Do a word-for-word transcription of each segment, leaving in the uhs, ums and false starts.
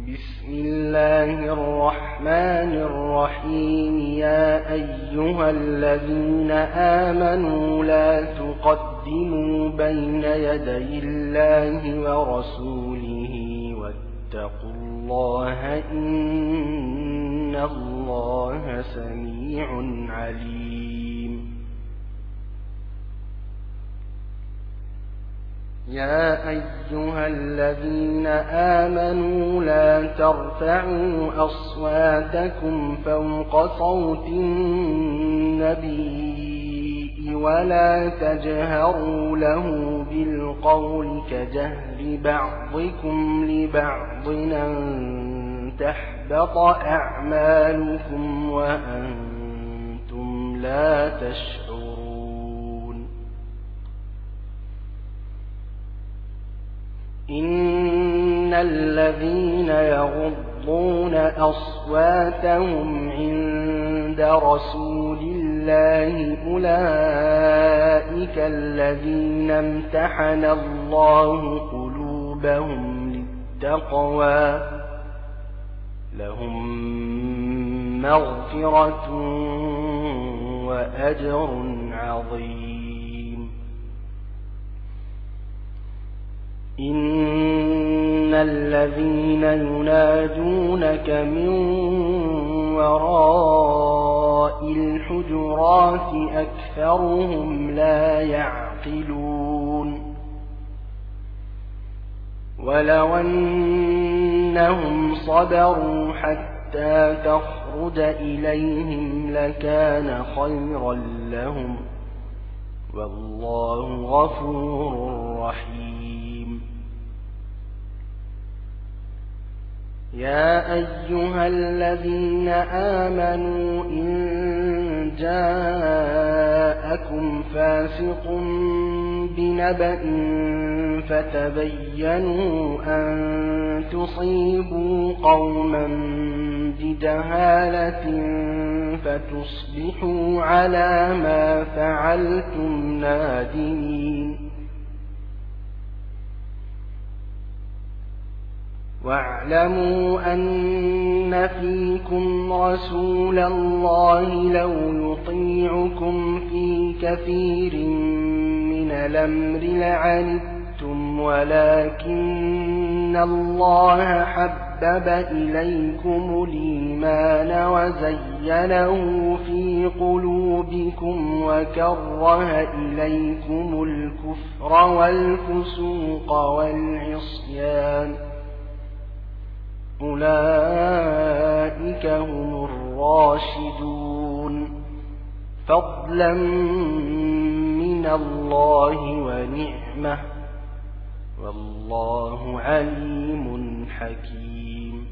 بسم الله الرحمن الرحيم. يا أيها الذين آمنوا لا تقدموا بين يدي الله ورسوله واتقوا الله إن الله سميع عليم. يا أيها الذين آمنوا لا ترفعوا أصواتكم فوق صوت النبي ولا تجهروا له بالقول كجهر بعضكم لبعض أن تحبط أعمالكم وأنتم لا تشعرون. إن الذين يغضون أصواتهم عند رسول الله أولئك الذين امتحن الله قلوبهم للتقوى لهم مغفرة وأجر عظيم. إن الذين ينادونك من وراء الحجرات أكثرهم لا يعقلون. ولو أنهم صبروا حتى تخرج إليهم لكان خيرا لهم والله غفور رحيم. يا أيها الذين آمنوا إن جاءكم فاسق بنبأ فتبينوا أن تصيبوا قوما بجهالة فتصبحوا على ما فعلتم نادمين. واعلموا أن فيكم رسول الله لو يطيعكم في كثير من الأمر لعنتم ولكن الله حبب إليكم الإيمان وزينه في قلوبكم وكره إليكم الكفر والفسوق والعصيان أولئك هم الراشدون فضلا من الله ونعمة والله عليم حكيم.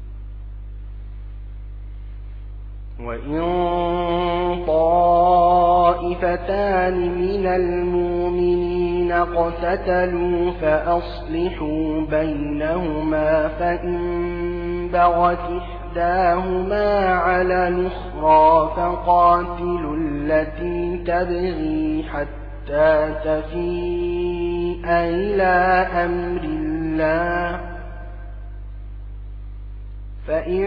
وإن طائفتان من المؤمنين اقتتلوا فأصلحوا بينهما فإن بغت إحداهما على الأخرى فقاتلوا التي تبغي حتى تفيء إلى أمر الله فإن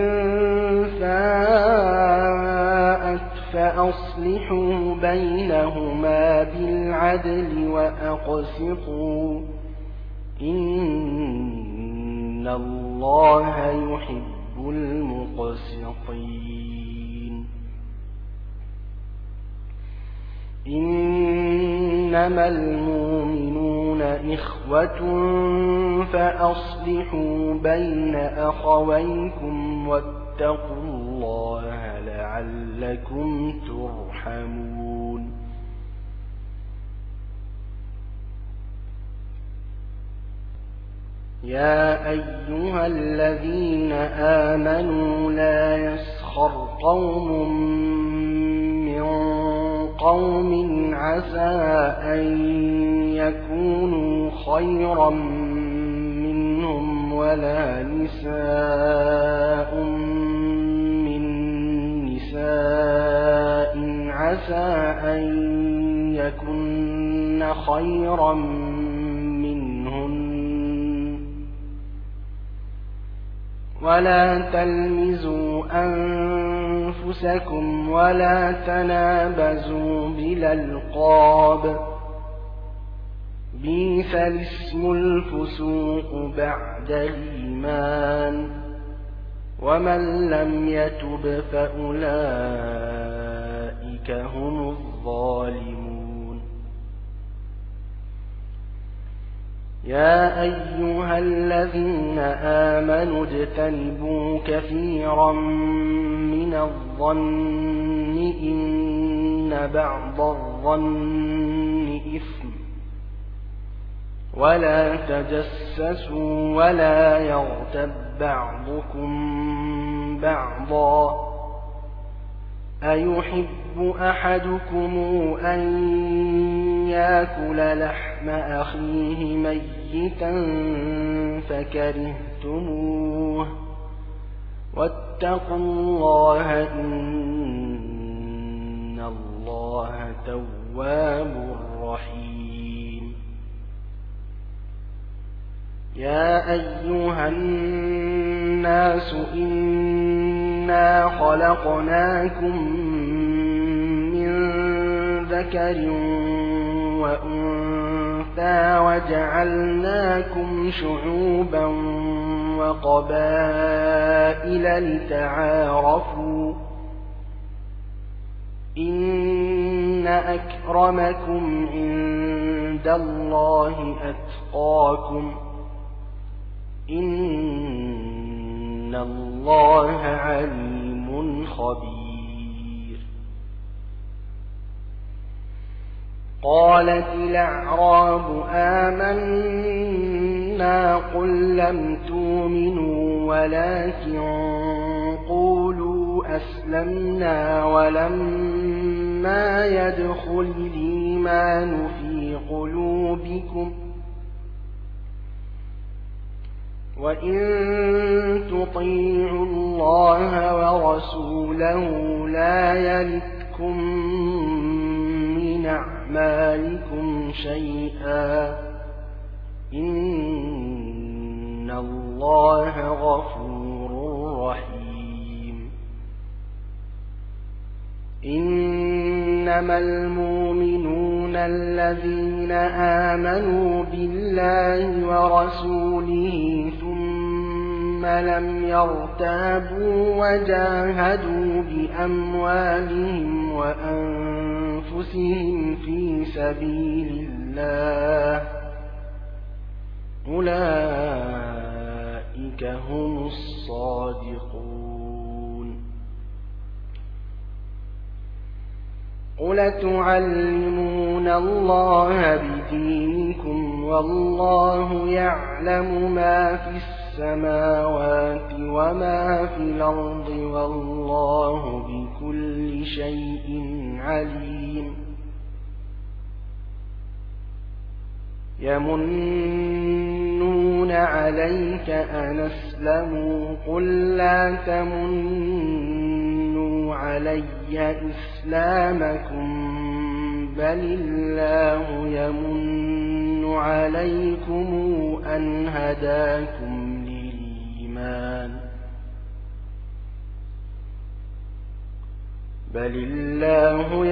فاءت فأصلحوا بينهما بالعدل وأقسطوا إن الله يحب المقسطين. إنما المؤمنون إخوة فأصلحوا بين أخويكم واتقوا الله لعلكم ترحمون. يا أيها الذين آمنوا لا يسخر قوم من قوم عسى أن يكونوا خيرا منهم ولا نساء من نساء عسى أن يكن خيرا منهن ولا تلمزوا أنفسكم ولا تنابزوا بالألقاب بئس الاسم الفسوق بعد الإيمان ومن لم يتب فأولئك هم الظالمون يا أيها الذين آمنوا اجتنبوا كثيرا من الظن إن بعض الظن إثم ولا تجسسوا ولا يغتب بعضكم بعضا أيحب أحدكم أن يأكل لحم أخيه ميتا فكرهتموه واتقوا الله إن الله تواب رحيم يا أيها الناس إنا خلقناكم من ذكر وأنثى وجعلناكم شعوبا وقبائل لتعارفوا إن أكرمكم عند الله أتقاكم إن الله عليم خبير قالت الأعراب آمنا قل لم تؤمنوا ولكن قولوا أسلمنا ولما يدخل الإيمان في قلوبكم وإن تطيعوا الله ورسوله لا يلتكم من أعمالكم شيئا إن الله غفور رحيم إنما المؤمنون الذين آمنوا بالله ورسوله ثم لم يرتابوا وجاهدوا بأموالهم وأنفسهم في سبيل الله أولئك هم الصادقون قل تعلمون الله بدينكم والله يعلم ما في السماوات وما في الأرض والله بكل شيء عليم يمنون عليك أن أسلموا قل لا تمنوا علي إسلامكم بل الله يمن عليكم أن هداكم للإيمان بل الله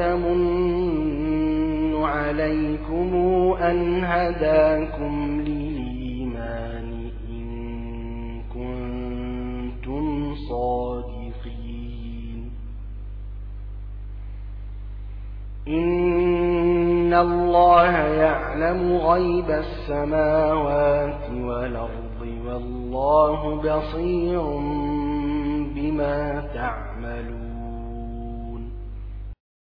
يمن عليكم أن هداكم للإيمان إن كنتم صادقين إن الله يعلم غيب السماوات والأرض والله بصير بما تعملون